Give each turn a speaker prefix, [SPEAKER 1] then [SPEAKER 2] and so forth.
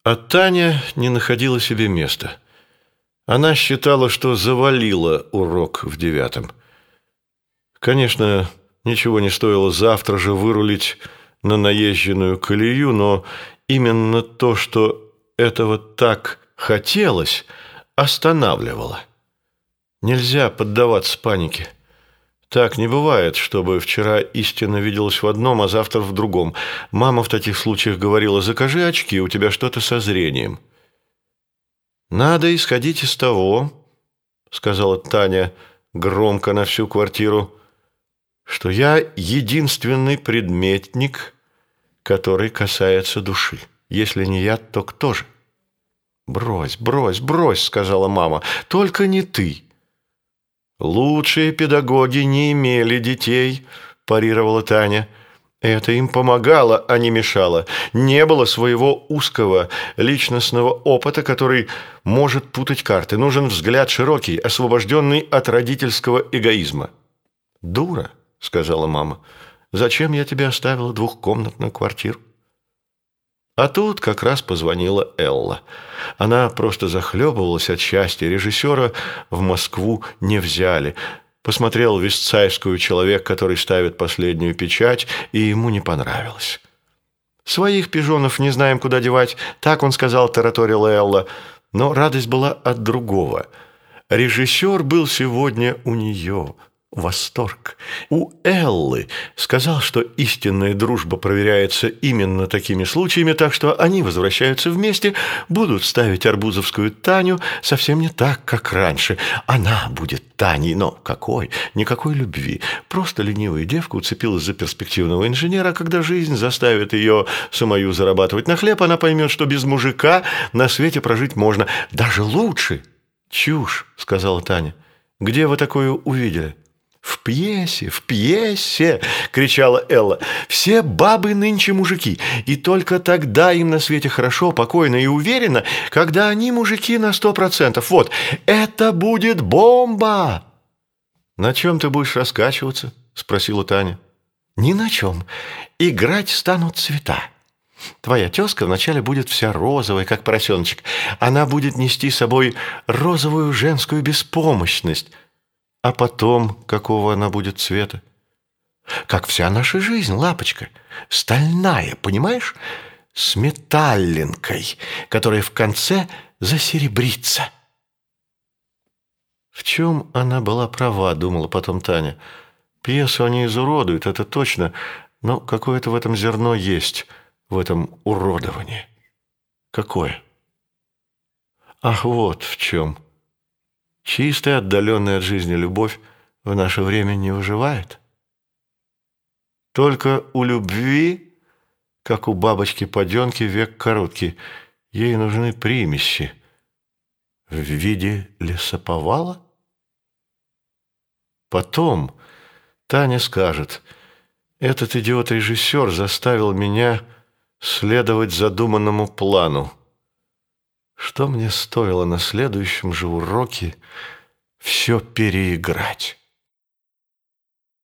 [SPEAKER 1] А Таня не находила себе места. Она считала, что завалила урок в 9. Конечно, ничего не стоило завтра же вырулить на наезженную колею, но именно то, что этого так хотелось, останавливало. Нельзя поддаваться панике. Так не бывает, чтобы вчера истина виделась в одном, а завтра в другом. Мама в таких случаях говорила: «Закажи очки, у тебя что-то со зрением». «Надо исходить из того, — сказала Таня громко на всю квартиру, — что я единственный предметник, который касается души. Если не я, то кто же?» «Брось, брось, брось, — сказала мама, — только не ты». «Лучшие педагоги не имели детей, — парировала Таня. Это им помогало, а не мешало. Не было своего узкого личностного опыта, который может путать карты. Нужен взгляд широкий, освобожденный от родительского эгоизма». «Дура, — сказала мама, — зачем я тебе оставила двухкомнатную квартиру?» А тут как раз позвонила Элла. Она просто захлебывалась от счастья. Режиссера в Москву не взяли. Посмотрел Вестсайскую человек, который ставит последнюю печать, и ему не понравилось. «Своих пижонов не знаем, куда девать», — так он сказал, тараторила Элла. Но радость была от другого. Режиссер был сегодня у нее. Восторг. У Эллы сказал, что истинная дружба проверяется именно такими случаями, так что они возвращаются вместе, будут ставить арбузовскую Таню совсем не так, как раньше. Она будет Таней, но какой? Никакой любви. Просто ленивая девка уцепилась за перспективного инженера, а когда жизнь заставит ее самую зарабатывать на хлеб, она поймет, что без мужика на свете прожить можно. Даже лучше. «Чушь», — сказала Таня. «Где вы такое увидели?» «В пьесе, в пьесе!» – кричала Элла. «Все бабы нынче мужики, и только тогда им на свете хорошо, покойно и уверенно, когда они мужики на 100%. Вот, это будет бомба!» «На чем ты будешь раскачиваться?» – спросила Таня. «Ни на чем. Играть станут цвета. Твоя тезка вначале будет вся розовая, как поросеночек. Она будет нести с собой розовую женскую беспомощность. А потом, какого она будет цвета? Как вся наша жизнь, лапочка. Стальная, понимаешь? С металлинкой, которая в конце засеребрится». В чем она была права, думала потом Таня. Пьесу они изуродуют, это точно, но какое-то в этом зерно есть, в этом уродовании. Какое? Ах, вот в чем. Чистая, отдаленная от жизни любовь в наше время не выживает. Только у любви, как у бабочки-поденки, век короткий. Ей нужны примеси. В виде лесоповала? Потом Таня скажет: «Этот идиот-режиссер заставил меня следовать задуманному плану. Что мне стоило на следующем же уроке все переиграть?»